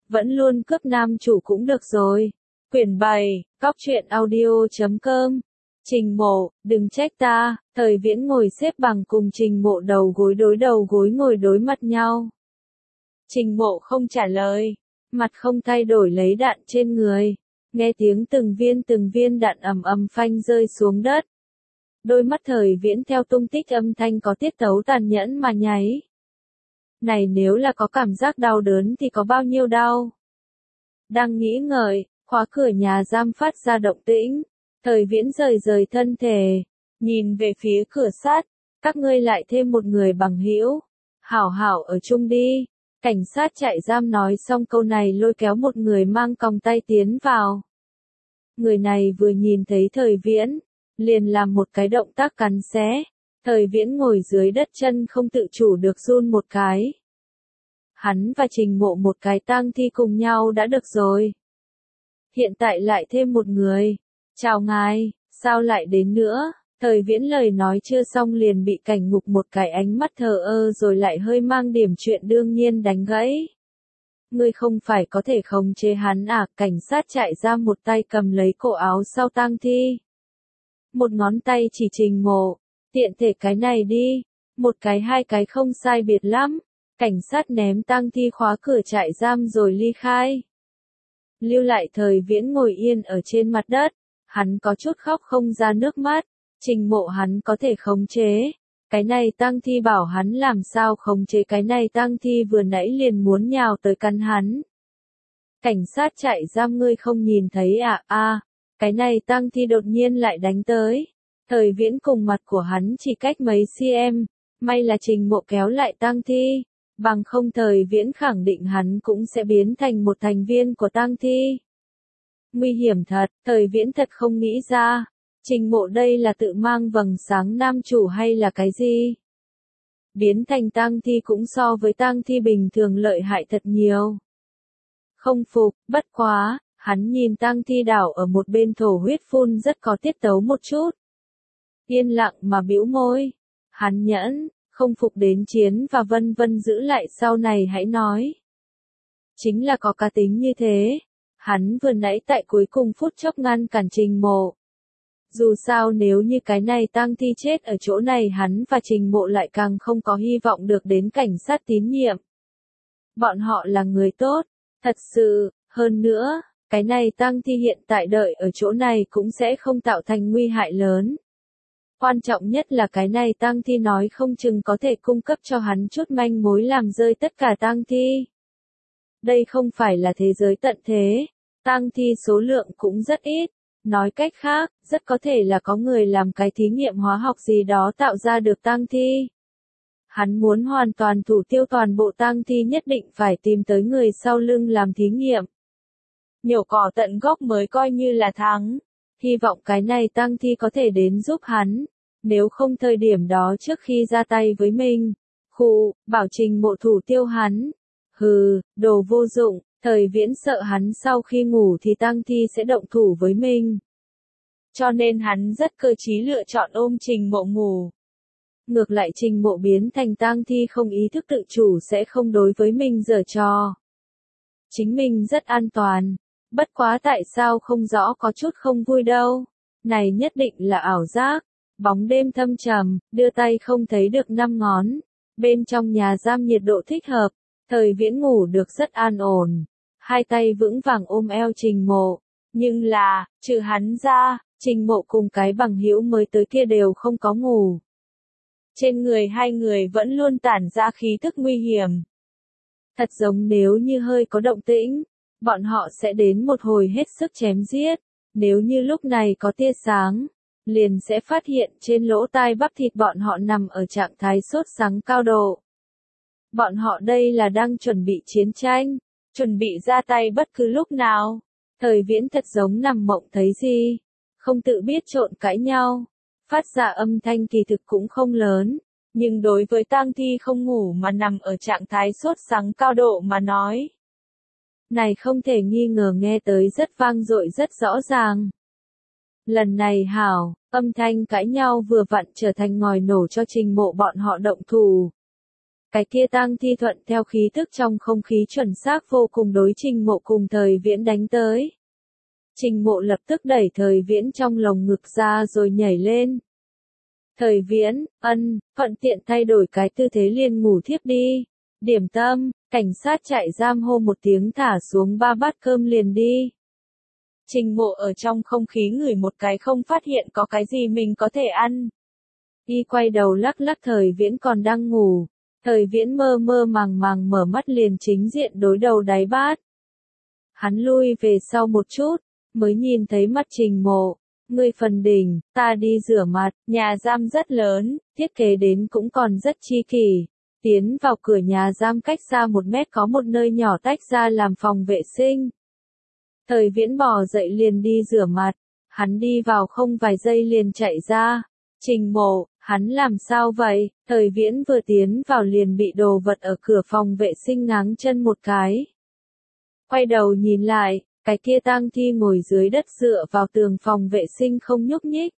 vẫn luôn cướp nam chủ cũng được rồi. Quyển 7, cóc truyện audio.com. Trình Mộ, đừng trách ta. Thời Viễn ngồi xếp bằng cùng Trình Mộ đầu gối ngồi đối mặt nhau. Trình Mộ không trả lời, mặt không thay đổi lấy đạn trên người. Nghe tiếng từng viên đạn ầm ầm phanh rơi xuống đất. Đôi mắt Thời Viễn theo tung tích âm thanh có tiết tấu tàn nhẫn mà nháy. Này nếu là có cảm giác đau đớn thì có bao nhiêu đau? Đang nghĩ ngợi, khóa cửa nhà giam phát ra động tĩnh. Thời Viễn rời thân thể, nhìn về phía cửa sắt. Các ngươi lại thêm một người bằng hữu. Hảo hảo ở chung đi. Cảnh sát trại giam nói xong câu này lôi kéo một người mang còng tay tiến vào. Người này vừa nhìn thấy Thời Viễn, liền làm một cái động tác cắn xé. Thời Viễn ngồi dưới đất chân không tự chủ được run một cái. Hắn và Trình Mộ một cái tang thi cùng nhau đã được rồi. Hiện tại lại thêm một người. Chào ngài, sao lại đến nữa? Thời Viễn lời nói chưa xong liền bị Cảnh Ngục một cái ánh mắt thờ ơ rồi lại hơi mang điểm chuyện đương nhiên đánh gãy. Ngươi không phải có thể khống chế hắn à? Cảnh sát chạy ra một tay cầm lấy cổ áo sau tang thi. Một ngón tay chỉ Trình Mộ. Tiện thể cái này đi. Một cái hai cái không sai biệt lắm. Cảnh sát ném tang thi khóa cửa trại giam rồi ly khai. Lưu lại Thời Viễn ngồi yên ở trên mặt đất. Hắn có chút khóc không ra nước mắt. Trình Mộ hắn có thể khống chế. Cái này tang thi bảo hắn làm sao khống chế cái này tang thi vừa nãy liền muốn nhào tới cắn hắn. Cảnh sát chạy giam ngươi không nhìn thấy à? Cái này tang thi đột nhiên lại đánh tới. Thời Viễn cùng mặt của hắn chỉ cách mấy cm. May là Trình Mộ kéo lại tang thi. Bằng không Thời Viễn khẳng định hắn cũng sẽ biến thành một thành viên của tang thi. Nguy hiểm thật, Thời Viễn thật không nghĩ ra. Trình Mộ đây là tự mang vầng sáng nam chủ hay là cái gì? Biến thành tang thi cũng so với tang thi bình thường lợi hại thật nhiều. Không phục, bất quá, hắn nhìn tang thi đảo ở một bên thổ huyết phun rất có tiết tấu một chút. Yên lặng mà bĩu môi. Hắn nhẫn, không phục đến chiến và vân vân giữ lại sau này hãy nói. Chính là có cá tính như thế. Hắn vừa nãy tại cuối cùng phút chốc ngăn cản Trình Mộ. Dù sao nếu như cái này tang thi chết ở chỗ này hắn và Trình Mộ lại càng không có hy vọng được đến cảnh sát tín nhiệm. Bọn họ là người tốt, thật sự, hơn nữa, cái này tang thi hiện tại đợi ở chỗ này cũng sẽ không tạo thành nguy hại lớn. Quan trọng nhất là cái này tang thi nói không chừng có thể cung cấp cho hắn chút manh mối làm rơi tất cả tang thi. Đây không phải là thế giới tận thế, tang thi số lượng cũng rất ít. Nói cách khác, rất có thể là có người làm cái thí nghiệm hóa học gì đó tạo ra được tang thi. Hắn muốn hoàn toàn thủ tiêu toàn bộ tang thi nhất định phải tìm tới người sau lưng làm thí nghiệm. Nhổ cỏ tận gốc mới coi như là thắng. Hy vọng cái này tang thi có thể đến giúp hắn. Nếu không thời điểm đó trước khi ra tay với mình. Bảo Trình Mộ thủ tiêu hắn. Hừ, đồ vô dụng. Thời Viễn sợ hắn sau khi ngủ thì tang thi sẽ động thủ với mình. Cho nên hắn rất cơ trí lựa chọn ôm Trình Mộ ngủ. Ngược lại Trình Mộ biến thành tang thi không ý thức tự chủ sẽ không đối với mình giở trò. Chính mình rất an toàn. Bất quá tại sao không rõ có chút không vui đâu. Này nhất định là ảo giác. Bóng đêm thâm trầm, đưa tay không thấy được 5 ngón. Bên trong nhà giam nhiệt độ thích hợp. Thời Viễn ngủ được rất an ổn. Hai tay vững vàng ôm eo Trình Mộ. Nhưng là, trừ hắn ra, Trình Mộ cùng cái bằng hữu mới tới kia đều không có ngủ. Trên người hai người vẫn luôn tản ra khí thức nguy hiểm. Thật giống nếu như hơi có động tĩnh, bọn họ sẽ đến một hồi hết sức chém giết. Nếu như lúc này có tia sáng, liền sẽ phát hiện trên lỗ tai bắp thịt bọn họ nằm ở trạng thái sốt sắng cao độ. Bọn họ đây là đang chuẩn bị chiến tranh, chuẩn bị ra tay bất cứ lúc nào. Thời Viễn thật giống nằm mộng thấy gì, không tự biết trộn cãi nhau. Phát ra âm thanh kỳ thực cũng không lớn, nhưng đối với tang thi không ngủ mà nằm ở trạng thái sốt sắng cao độ mà nói. Này không thể nghi ngờ nghe tới rất vang dội rất rõ ràng. Lần này hảo, âm thanh cãi nhau vừa vặn trở thành ngòi nổ cho Trình Mộ bọn họ động thủ. Cái kia tang thi thuận theo khí tức trong không khí chuẩn xác vô cùng đối Trình Mộ cùng Thời Viễn đánh tới. Trình Mộ lập tức đẩy Thời Viễn trong lồng ngực ra rồi nhảy lên. Thời Viễn, thuận tiện thay đổi cái tư thế liền ngủ thiếp đi. Điểm tâm, cảnh sát chạy giam hô một tiếng thả xuống 3 bát cơm liền đi. Trình Mộ ở trong không khí ngửi một cái không phát hiện có cái gì mình có thể ăn. Y quay đầu lắc lắc Thời Viễn còn đang ngủ. Thời Viễn mơ mơ màng màng mở mắt liền chính diện đối đầu đáy bát. Hắn lui về sau một chút, mới nhìn thấy mắt Trình Mộ. Ngươi phần đỉnh, ta đi rửa mặt, nhà giam rất lớn, thiết kế đến cũng còn rất chi kỷ. Tiến vào cửa nhà giam cách xa 1 mét có một nơi nhỏ tách ra làm phòng vệ sinh. Thời Viễn bò dậy liền đi rửa mặt, hắn đi vào không vài giây liền chạy ra. Trình Mộ, hắn làm sao vậy? Thời Viễn vừa tiến vào liền bị đồ vật ở cửa phòng vệ sinh ngáng chân một cái. Quay đầu nhìn lại, cái kia tang thi ngồi dưới đất dựa vào tường phòng vệ sinh không nhúc nhích.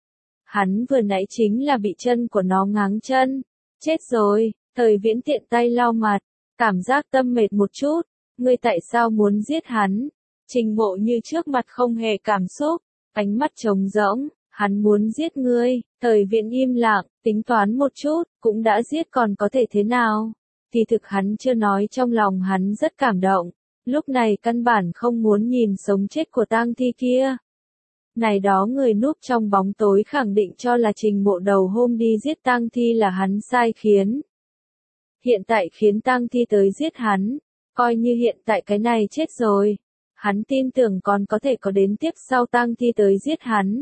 Hắn vừa nãy chính là bị chân của nó ngáng chân. Chết rồi, Thời Viễn tiện tay lau mặt, cảm giác tâm mệt một chút. Ngươi tại sao muốn giết hắn? Trình Mộ như trước mặt không hề cảm xúc, ánh mắt trống rỗng. Hắn muốn giết ngươi. Thời Viễn im lặng, tính toán một chút, cũng đã giết còn có thể thế nào? Thì thực hắn chưa nói trong lòng hắn rất cảm động. Lúc này căn bản không muốn nhìn sống chết của tang thi kia. Này đó người núp trong bóng tối khẳng định cho là Trình Mộ đầu hôm đi giết tang thi là hắn sai khiến. Hiện tại khiến tang thi tới giết hắn, coi như hiện tại cái này chết rồi. Hắn tin tưởng còn có thể có đến tiếp sau tang thi tới giết hắn.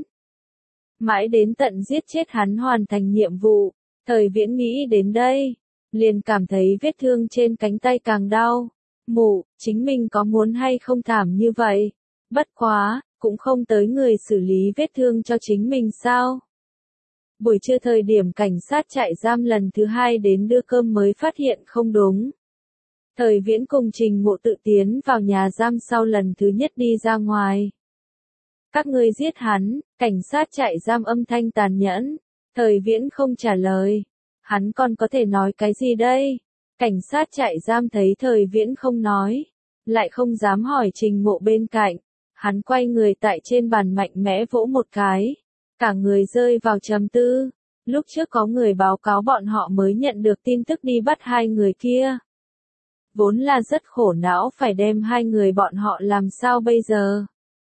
Mãi đến tận giết chết hắn hoàn thành nhiệm vụ, Thời Viễn nghĩ đến đây, liền cảm thấy vết thương trên cánh tay càng đau. Mụ, chính mình có muốn hay không thảm như vậy? Bất quá, cũng không tới người xử lý vết thương cho chính mình sao? Buổi trưa thời điểm cảnh sát trại giam lần thứ 2 đến đưa cơm mới phát hiện không đúng. Thời Viễn cùng Trình Mộ tự tiến vào nhà giam sau lần thứ nhất đi ra ngoài. Các ngươi giết hắn, cảnh sát trại giam âm thanh tàn nhẫn. Thời Viễn không trả lời. Hắn còn có thể nói cái gì đây? Cảnh sát trại giam thấy Thời Viễn không nói, lại không dám hỏi Trình Mộ bên cạnh. Hắn quay người tại trên bàn mạnh mẽ vỗ một cái. Cả người rơi vào trầm tư. Lúc trước có người báo cáo bọn họ mới nhận được tin tức đi bắt 2 người kia. Vốn là rất khổ não phải đem 2 người bọn họ làm sao bây giờ.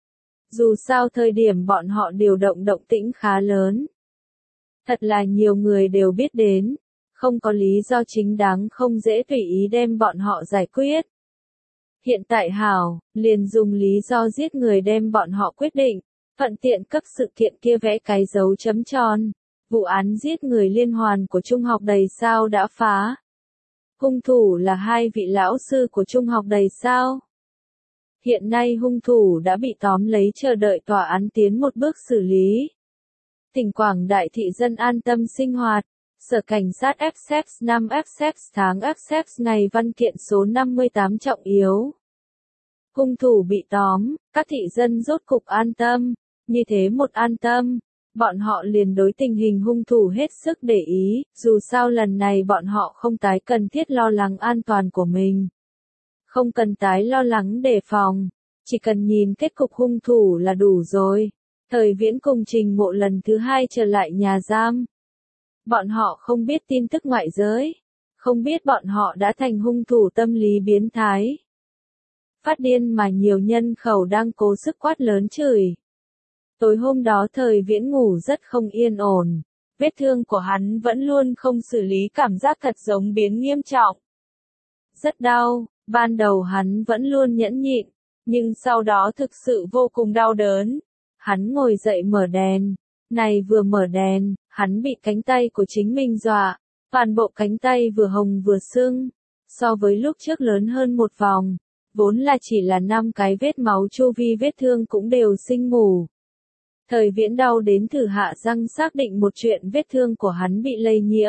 Dù sao thời điểm bọn họ điều động động tĩnh khá lớn. Thật là nhiều người đều biết đến. Không có lý do chính đáng không dễ tùy ý đem bọn họ giải quyết. Hiện tại hảo, liền dùng lý do giết người đem bọn họ quyết định, thuận tiện cấp sự kiện kia vẽ cái dấu chấm tròn. Vụ án giết người liên hoàn của trung học đầy sao đã phá. Hung thủ là 2 vị lão sư của trung học đầy sao. Hiện nay hung thủ đã bị tóm lấy chờ đợi tòa án tiến một bước xử lý. Tỉnh Quảng Đại thị dân an tâm sinh hoạt. Sở Cảnh sát FSEX 5 FSEX tháng FSEX ngày văn kiện số 58 trọng yếu. Hung thủ bị tóm, các thị dân rốt cục an tâm. Như thế một an tâm, bọn họ liền đối tình hình hung thủ hết sức để ý, dù sao lần này bọn họ không tái cần thiết lo lắng an toàn của mình. Không cần tái lo lắng đề phòng, chỉ cần nhìn kết cục hung thủ là đủ rồi. Thời Viễn cùng Trình Mộ lần thứ 2 trở lại nhà giam. Bọn họ không biết tin tức ngoại giới, không biết bọn họ đã thành hung thủ tâm lý biến thái. Phát điên mà nhiều nhân khẩu đang cố sức quát lớn chửi. Tối hôm đó Thời Viễn ngủ rất không yên ổn, vết thương của hắn vẫn luôn không xử lý cảm giác thật giống biến nghiêm trọng. Rất đau, ban đầu hắn vẫn luôn nhẫn nhịn, nhưng sau đó thực sự vô cùng đau đớn. Hắn ngồi dậy mở đèn, này vừa mở đèn, hắn bị cánh tay của chính mình dọa, toàn bộ cánh tay vừa hồng vừa sưng, so với lúc trước lớn hơn một vòng, vốn là chỉ là 5 cái vết máu chu vi vết thương cũng đều sinh mủ. Thời Viễn đau đến thử hạ răng xác định một chuyện vết thương của hắn bị lây nhiễm.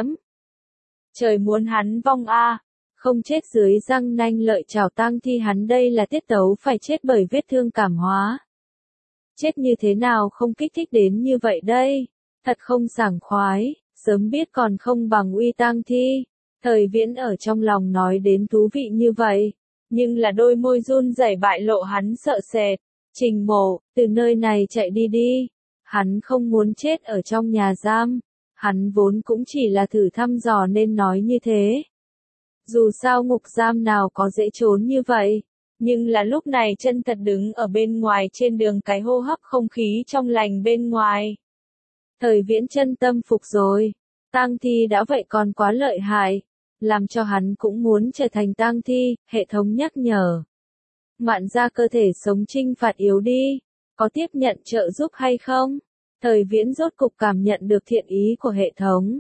Trời muốn hắn vong a, không chết dưới răng nanh lợi chảo tang thi hắn đây là tiết tấu phải chết bởi vết thương cảm hóa. Chết như thế nào không kích thích đến như vậy đây, thật không sảng khoái, sớm biết còn không bằng uy tang thi. Thời Viễn ở trong lòng nói đến thú vị như vậy, nhưng là đôi môi run rẩy bại lộ hắn sợ sệt. Trình Mộ, từ nơi này chạy đi đi. Hắn không muốn chết ở trong nhà giam. Hắn vốn cũng chỉ là thử thăm dò nên nói như thế. Dù sao ngục giam nào có dễ trốn như vậy. Nhưng là lúc này chân thật đứng ở bên ngoài trên đường cái hô hấp không khí trong lành bên ngoài. Thời Viễn chân tâm phục rồi. Tang thi đã vậy còn quá lợi hại. Làm cho hắn cũng muốn trở thành tang thi, hệ thống nhắc nhở. Mạn ra cơ thể sống trinh phạt yếu đi. Có tiếp nhận trợ giúp hay không? Thời Viễn rốt cục cảm nhận được thiện ý của hệ thống.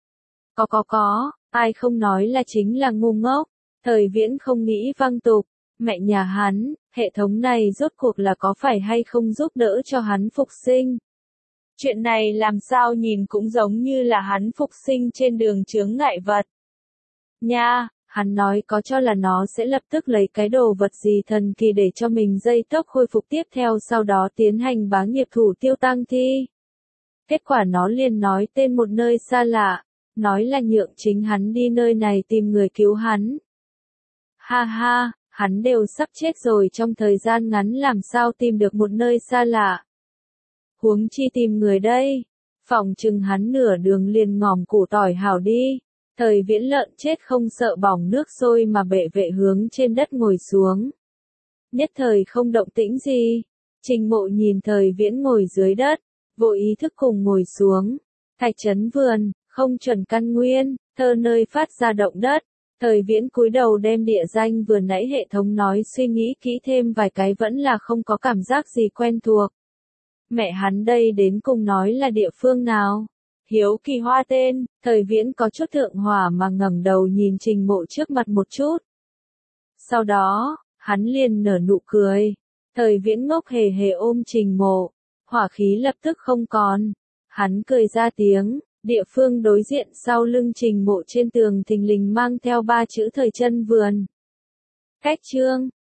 Có, ai không nói là chính là ngu ngốc. Thời Viễn không nghĩ văng tục. Mẹ nhà hắn, hệ thống này rốt cuộc là có phải hay không giúp đỡ cho hắn phục sinh? Chuyện này làm sao nhìn cũng giống như là hắn phục sinh trên đường chướng ngại vật. Nha, hắn nói có cho là nó sẽ lập tức lấy cái đồ vật gì thần kỳ để cho mình dây tốc khôi phục tiếp theo sau đó tiến hành bá nghiệp thủ tiêu tang thi. Kết quả nó liền nói tên một nơi xa lạ, nói là nhượng chính hắn đi nơi này tìm người cứu hắn. Ha ha, hắn đều sắp chết rồi trong thời gian ngắn làm sao tìm được một nơi xa lạ. Huống chi tìm người đây, phỏng chừng hắn nửa đường liền ngòm củ tỏi hảo đi. Thời Viễn lợn chết không sợ bỏng nước sôi mà bệ vệ hướng trên đất ngồi xuống. Nhất thời không động tĩnh gì. Trình Mộ nhìn Thời Viễn ngồi dưới đất, vô ý thức cùng ngồi xuống. Thạch trấn vườn, không chuẩn căn nguyên, thơ nơi phát ra động đất. Thời Viễn cúi đầu đem địa danh vừa nãy hệ thống nói suy nghĩ kỹ thêm vài cái vẫn là không có cảm giác gì quen thuộc. Mẹ hắn đây đến cùng nói là địa phương nào? Hiếu kỳ hoa tên, Thời Viễn có chút thượng hỏa mà ngẩng đầu nhìn Trình Mộ trước mặt một chút. Sau đó, hắn liền nở nụ cười. Thời Viễn ngốc hề hề ôm Trình Mộ, hỏa khí lập tức không còn. Hắn cười ra tiếng, địa phương đối diện sau lưng Trình Mộ trên tường thình lình mang theo 3 chữ Thời Chân Vườn. Cách chương